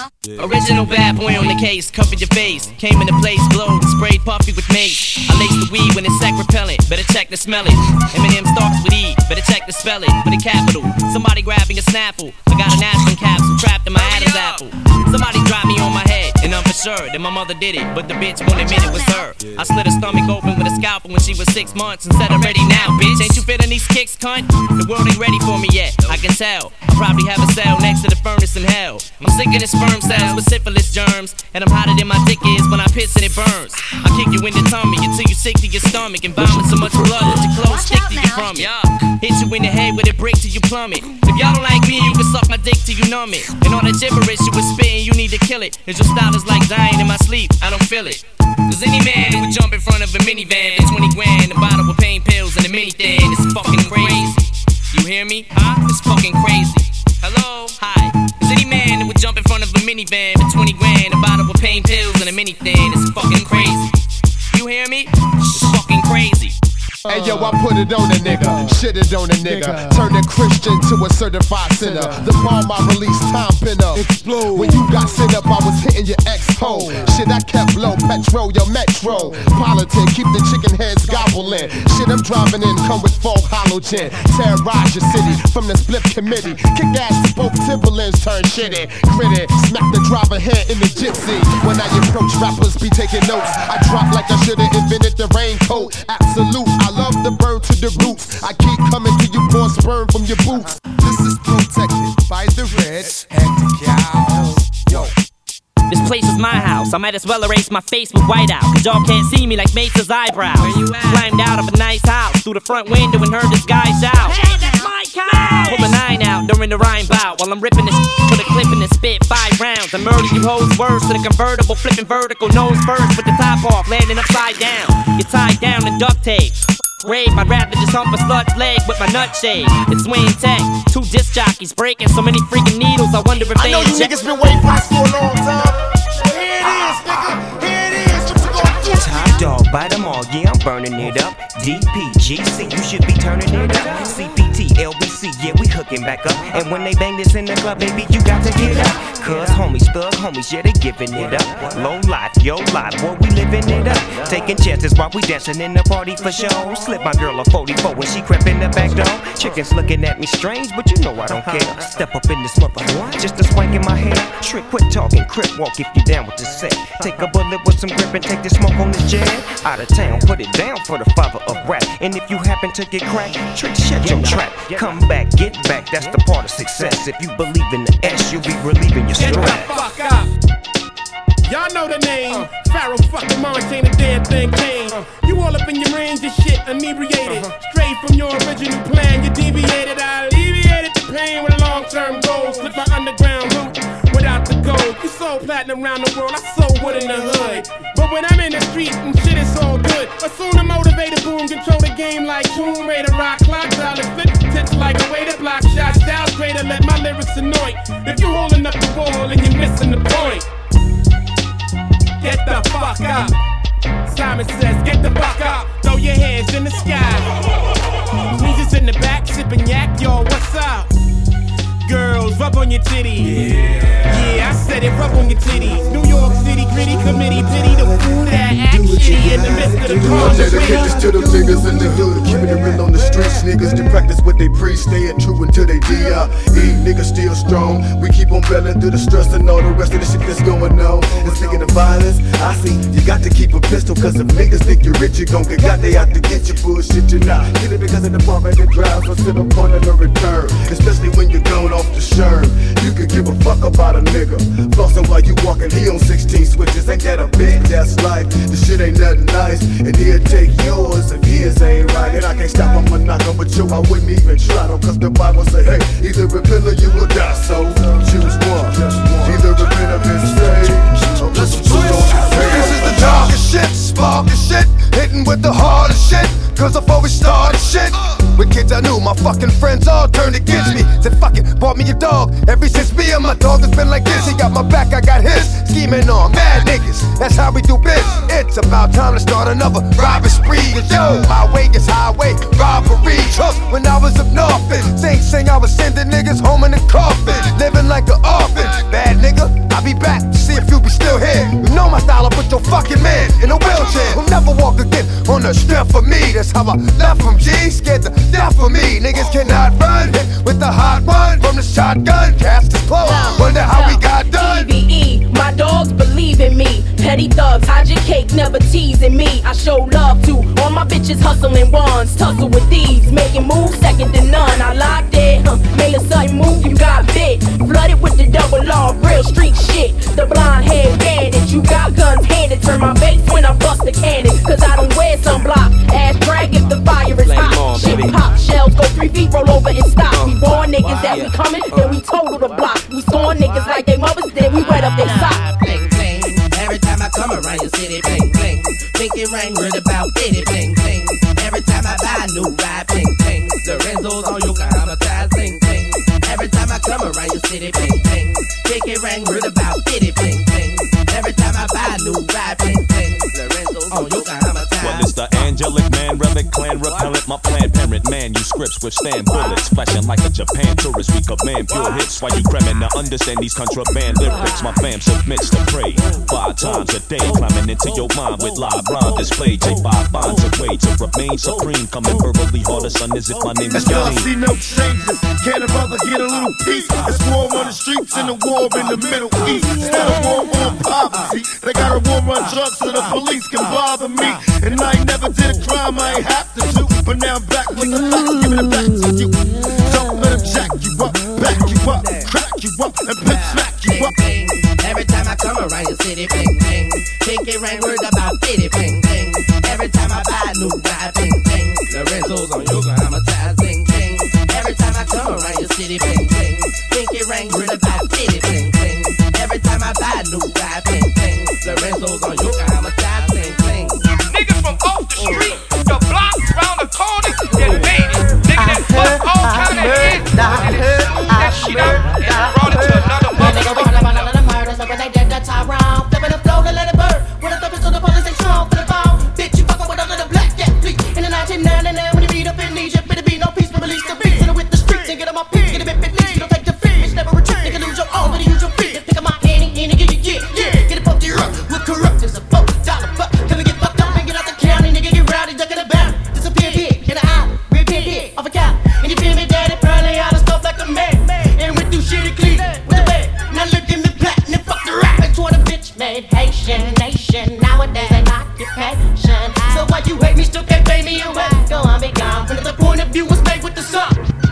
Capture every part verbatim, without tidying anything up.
Yeah. Original bad boy on the case, covered your face. Came in the place, blowed and sprayed puffy with mace. I laced the weed when it's sack repellent, better check to smell it. Eminem starts with E, better check to spell it. With a capital, somebody grabbing a Snapple. I got an aspirin capsule trapped in my Adam's apple. Somebody dropped me on my head, and I'm for sure that my mother did it, but the bitch won't admit it was her. I slit her stomach open with a scalpel when she was six months and said I'm ready now, bitch. Ain't you feeling these kicks, cunt? The world ain't ready for me yet, I can tell. I probably have a cell next to the furnace in hell. I'm sick of this sperm cells with syphilis germs, and I'm hotter than my dick is when I piss and it burns. I kick you in the tummy until you sick to your stomach and vomit so much blood that your clothes stick to you from it. Hit you in the head with a brick till you plummet. If y'all don't like me, you can suck my dick till you numb it. And all that gibberish you was spitting, you need to kill it. Cause your style is like dying in my sleep, I don't feel it. Cause any man who would jump in front of a minivan for twenty grand, a bottle of pain pills and a mini thing, it's fucking crazy. You hear me? Huh? It's fucking crazy. Hello? Hi. Is any man that would jump in front of a minivan for twenty grand, a bottle of pain pills and a mini thing, it's fucking crazy. You hear me? It's fucking crazy. Hey yo, I put it on a nigga, shit it on a nigga. Turn a Christian to a certified sinner. The bomb I released, time pinner. Explode. When you got sent up, I was hitting your ex-hole. Shit, I kept low, petrol, your metro. Politic, keep the chicken heads gobbling. Shit, I'm driving in, come with full halogen. Terrorize your city from the split committee. Kick ass to both Timberlands, turn shitty. Gritty, smack the driver head in the gypsy. When I approach rappers, be taking notes. I drop like I should've invented the raincoat. Absolute, I love the bird to the roots. I keep coming to you, pour sperm from your boots. This is protected by the reds and the cows. Yo. This place is my house. I might as well erase my face with white out, cause y'all can't see me like Mace's eyebrows. Where you at? Climbed out of a nice house through the front window and heard this guy shout, hey, that's my cow! Pull a nine out during the rhyme bout while I'm ripping this put a clip in and spit five rounds. I murder you hoes worse to the convertible, flipping vertical nose first with the top off, landing upside down. You're tied down in duct tape. Rape, I'd rather just hump a slut's leg with my nut shade. It's Wayne Tech, two disc jockeys breaking so many freaking needles. I wonder if they. I know you niggas been waiting for this for a long time. Here it is, nigga. Here it is. What you gonna do? Top dog, bite them all. Yeah, I'm burning it up. D P G C, you should be turning it up. C P T, L B C, yeah, we hooking back up. And when they bang this in the club, baby, you got to get up. Cause homies, thug homies, yeah, they giving it up. Low life, yo life, boy, we living it up. Taking chances while we dancing in the party for show. Slip my girl a forty-four when she crept in the back door. Chickens looking at me strange, but you know I don't care. Step up in this mother, just a swank in my hair. Trick, quit talking, crip walk if you down with the set. Take a bullet with some grip and take the smoke on this jet. Out of town, put it down for the father of rap. And if you happen to get cracked, trick, shut your trap. Come back, get back, that's the part of success. If you believe in the S, you'll be relieving your stress. Get the fuck up. Y'all know the name. Uh, Pharaoh fucking March ain't a damn thing came. Uh, you all up in your range and shit, inebriated. Uh-huh. Straight from your original plan, you deviated. I alleviated the pain with long-term goals. Slip my underground loot without the gold. You sold platinum around the world, I sold wood in the hood. But when I'm in the street and shit, it's all good. But soon the motivated boom, control the game like Tomb Raider. Rock clock, dollar flip, tips like a way to block shots. Styles greater, let my lyrics anoint. If you holding up the wall and you're missing the point, get the fuck up. Simon says, get the fuck up. Throw your hands in the sky. Weezer's in the back, sipping yak. Yo, what's up? Girls, rub on your titties. Yeah, yeah, I said it, rub on your titties. New York City, gritty committee, pity the fool that act shitty in the midst of the crowd. I dedicate this to them niggas in the hood, keeping it real on the streets. Niggas to practice what they preach, staying true until they D I E. Niggas still strong, we keep on belling through the stress and all the rest of the shit that's going on. And speaking of violence, I see you got to keep a pistol, cause if niggas think you're rich, you gon' get got they out to get your bullshit. You're not get it because of the pump and the drive, so sit up on the return. Especially when you're going off the sherm. You could give a fuck about a nigga flossing while you walking, he on sixteen switches. Ain't that a bitch? That's life. The shit ain't nothing nice, and he'll take yours if his ain't right. And I can't stop him or knock him, but yo, I wouldn't even try them, cause the Bible say, hey, either repent or you will die. So choose one. Either repent or be saved. This is the darkest shit, sparkest shit, hitting with the hardest shit. Cause before we started shit, with kids I knew, my fucking friends all turned against me. Said fuck it, bought me a dog. Ever since me and my dog has been like this. He got my back, I got his. Scheming on mad niggas, that's how we do biz. It's about time to start another robbery spree. Cause yo, my way is highway robbery. Trust when I was up north, sing sing I was sending niggas home in the coffin. Living like an orphan, bad nigga, I be with your fucking man in a wheelchair who'll never walk again on the strength of me. That's how I left from G, scared to death of me. Niggas cannot run, hit with the hot one from the shotgun. Cast is closed, wonder how we got done. T V E, my dogs believe in me. Petty thugs, hide your cake, never teasing me. I show love to all my bitches hustling ones. Tussle with thieves, making moves second to none. I locked it, huh, made a sudden move, you got bit. Flooded with the double law, real street shit. The blonde head bandit, you got guns handed. Turn my base when I bust the cannon, cause I don't wear sunblock. Ass drag if the fire is hot. On, shit baby. Pop, shells go three feet, roll over and stop. Uh, we born niggas that yeah. we coming, then we total the block. We scorn niggas like they mothers, then we wet up their socks. Bling, bling. Every time I come around your city, bling, bling. Think it rang word about it, bling, bling. Every time I buy a new ride, bling, bling. Lorenzo's on Yokohama ties, bling, bling. Every time I come around your city, bling, bling. Think it rang word about it, bling, bling. Every time I buy a new ride, bling, bling. Lorenzo's on Yokohama ties. Well, it's the angelic man, relic, clan, repellent. My planned parent, manuscripts withstand bullets. Flashing like a Japan tourist, we command pure hits. While you cramming to understand these contraband lyrics, my fam submits to pray. Five times a day, climbing into your mind with live rhyme display. J five finds a way to remain supreme. Coming verbally hard as sun is if my name is Johnny. I Johnny. see no changes. Can a brother get a little peace? It's war on the streets and a war in the Middle East. Instead of war on poverty, they got a war on drugs so the police can bother me. And I ain't never did a crime I ain't have to do. But now I'm back with the facts, giving it back to you. Don't let them jack you up, back you up, crack you up, and pimp smack you up. Every time I come around your city, bling, bling. Think it rang word about it, bling, bling. Every time I buy a new ride, bling, bling. Lorenzo's on Yokohama ties, bling, bling. Every time I come around your city, bling, bling. Think it rang word about it, bling, bling. Every time I buy a new ride, bling, bling. Lorenzo's on Yokohama ties, bling, bling. Niggas from off the street, the block, round the corner, they made it. Nigga that fuck all kind of heads. That shit up and brought it to another motherfucker. But they did that tie round, flipping the flow to let it burn. When the thumpers to the police, they strong for the ball. Bitch, you fuckin' with a little black cat fleet. In the nineteen ninety-nine, when you beat up in Egypt, better be no peace, but release the beats. Hit it with the streets and get on my pics, get a bit fit. You don't take defeat, bitch, never retreat. Nigga, lose your own, better use your feet. Pick up my hand, and get it, yeah, yeah. Get it up to your up, we're corrupt as a fuck. Dollar buck, can we get fucked up and get out the county? Nigga, get rowdy, duck in the bounty. Disappear here, in the alley, reappear here, off a cow. And you feel me, daddy, probably out of stuff like a man. And went through shitty clean with the bag. Now look at me platinum, fuck the rap. It's what a bitch made Haitian nation. Nowadays an occupation. So why you hate me, still can't pay me away? Go on, be gone. From the point of view was made with the sun.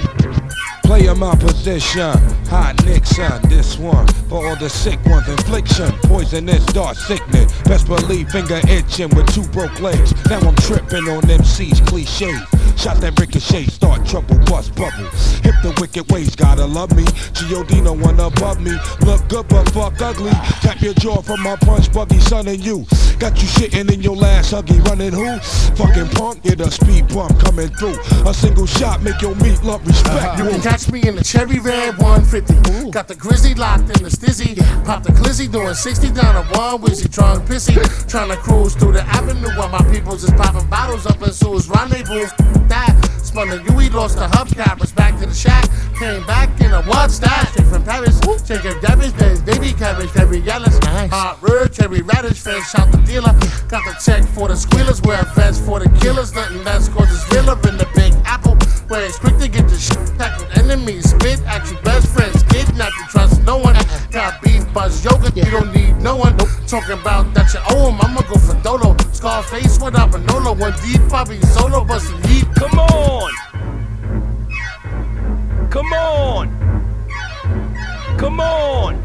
Play my position, hot Nixon, this one for all the sick ones, infliction, poisonous, dark sickness, best believe finger itching with two broke legs, now I'm tripping on M C's cliches, shot that ricochet, start trouble, bust bubble, hip the wicked ways, gotta love me, G O D no one above me, look good but fuck ugly, tap your jaw from my punch buggy, son and you, got you shitting in your last huggy, running who, fucking punk, get a speed bump coming through, a single shot make your meat lump respect, uh-huh. You can catch me in the cherry red one fifty. Ooh. Got the grizzly locked in the stizzy. Yeah. Pop the glizzy doing sixty down a one wizzy. Drunk pissy. Trying to cruise through the avenue while my peoples is popping bottles up in Sue's rendezvous. That spun the U E, lost the hubcappers back to the shack. Came back in a what's that? Straight from Paris. Chicken cabbage, then baby cabbage, very yellow. Nice. Hot red, cherry radish, fresh out the dealer. Got the check for the squealers, wear vest for the killers. Nothing less cause it's realer in the Big Apple. Where it's quick to get the shit packed with enemies. Spit at your best friends, kidnap you, trust no one. Got beef, buzz, yoga, you don't need no one. Talking about that you owe him, I'ma go for Dolo. Scarface without Manolo, one deep, Bobby solo, bustin' heat. Come on! Come on! Come on!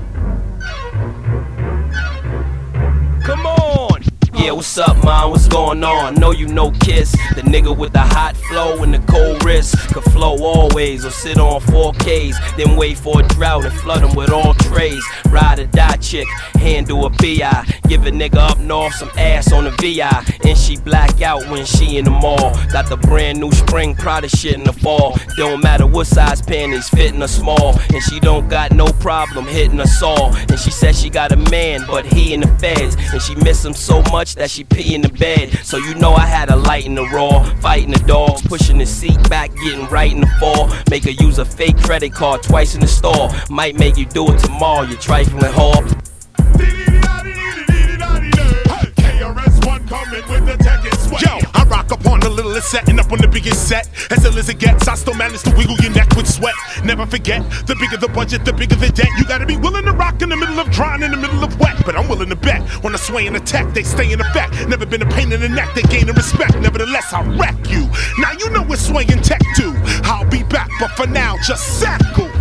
Come on! Yeah, what's up, man? What's going on? Know you know Kiss, the nigga with the hot flow and the cold wrist. Could flow always or sit on four Ks, then wait for a drought and flood them with all trays. Ride or die chick, handle a B I. Give a nigga up north some ass on the V I. And she black out when she in the mall. Got the brand new spring Prada shit in the fall. Don't matter what size panties, fitting her small. And she don't got no problem hitting us all. And she said she got a man, but he in the feds. And she miss him so much that she pee in the bed. So you know I had a light in the raw, fighting the dogs, pushing the seat back, getting right in the fall. Make her use a fake credit card twice in the store. Might make you do it tomorrow, you trifling whore. coming with the tech and sweat. Yo, I rock up on the littlest set and up on the biggest set. As ill as it gets, I still manage to wiggle your neck with sweat. Never forget, the bigger the budget, the bigger the debt. You gotta be willing to rock in the middle of drying, in the middle of wet. But I'm willing to bet, when I sway and attack, they stay in effect. Never been a pain in the neck, they gain respect. Nevertheless, I wreck you. Now you know what swaying tech do. I'll be back, but for now, just sackle.